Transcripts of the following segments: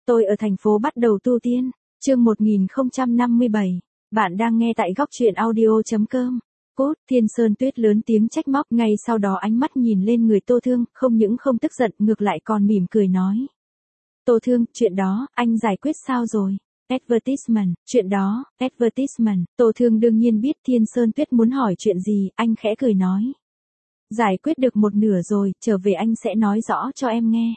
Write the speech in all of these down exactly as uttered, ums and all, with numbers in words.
Tôi ở thành phố bắt đầu tu tiên. Chương một nghìn không trăm năm mươi bảy. Bạn đang nghe tại góc truyện audio.com. Cốt, Thiên Sơn Tuyết lớn tiếng trách móc, ngay sau đó ánh mắt nhìn lên người Tô Thương, không những không tức giận, ngược lại còn mỉm cười nói. Tô Thương, chuyện đó, anh giải quyết sao rồi? Advertisement, chuyện đó, advertisement, Tô Thương đương nhiên biết Thiên Sơn Tuyết muốn hỏi chuyện gì, anh khẽ cười nói. Giải quyết được một nửa rồi, trở về anh sẽ nói rõ cho em nghe.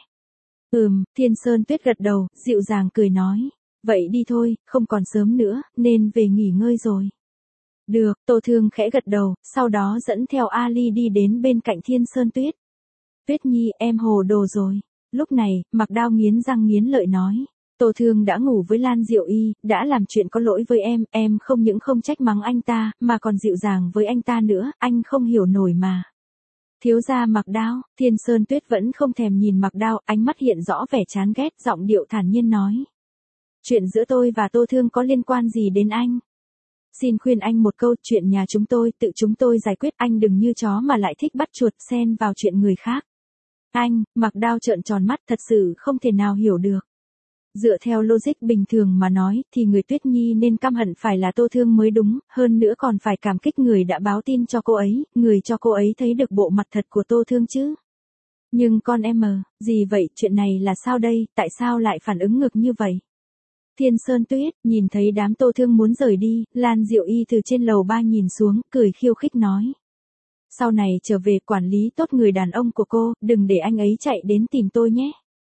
Ừm, Thiên Sơn Tuyết gật đầu, dịu dàng cười nói. Vậy đi thôi, không còn sớm nữa, nên về nghỉ ngơi rồi. Được, Tô Thương khẽ gật đầu, sau đó dẫn theo Ali đi đến bên cạnh Thiên Sơn Tuyết. Tuyết Nhi, em hồ đồ rồi. Lúc này, Mạc Đao nghiến răng nghiến lợi nói. Tô Thương đã ngủ với Lan Diệu Y, đã làm chuyện có lỗi với em, em không những không trách mắng anh ta, mà còn dịu dàng với anh ta nữa, anh không hiểu nổi mà. Thiếu gia Mạc Đao, Thiên Sơn Tuyết vẫn không thèm nhìn Mạc Đao, ánh mắt hiện rõ vẻ chán ghét, giọng điệu thản nhiên nói. Chuyện giữa tôi và Tô Thương có liên quan gì đến anh? Xin khuyên anh một câu, chuyện nhà chúng tôi, tự chúng tôi giải quyết, anh đừng như chó mà lại thích bắt chuột xen vào chuyện người khác. Anh, Mạc Đao trợn tròn mắt, thật sự không thể nào hiểu được. Dựa theo logic bình thường mà nói, thì người Tuyết Nhi nên căm hận phải là Tô Thương mới đúng, hơn nữa còn phải cảm kích người đã báo tin cho cô ấy, người cho cô ấy thấy được bộ mặt thật của Tô Thương chứ. Nhưng con em mờ, gì vậy, chuyện này là sao đây, tại sao lại phản ứng ngược như vậy? Thiên Sơn Tuyết, nhìn thấy đám Tô Thương muốn rời đi, Lan Diệu Y từ trên lầu ba nhìn xuống, cười khiêu khích nói. Sau này trở về quản lý tốt người đàn ông của cô, đừng để anh ấy chạy đến tìm tôi nhé.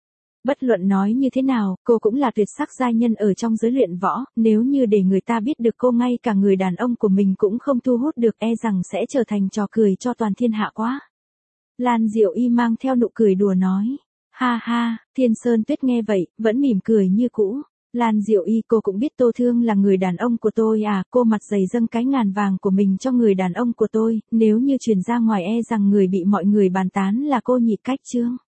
Bất luận nói như thế nào, cô cũng là tuyệt sắc giai nhân ở trong giới luyện võ, nếu như để người ta biết được cô ngay cả người đàn ông của mình cũng không thu hút được, e rằng sẽ trở thành trò cười cho toàn thiên hạ quá. Lan Diệu Y mang theo nụ cười đùa nói. Ha ha, Thiên Sơn Tuyết nghe vậy, vẫn mỉm cười như cũ. Lan Diệu Y, cô cũng biết Tô Thương là người đàn ông của tôi à, cô mặt dày dâng cái ngàn vàng của mình cho người đàn ông của tôi, nếu như truyền ra ngoài e rằng người bị mọi người bàn tán là cô Nhị Cách Trương.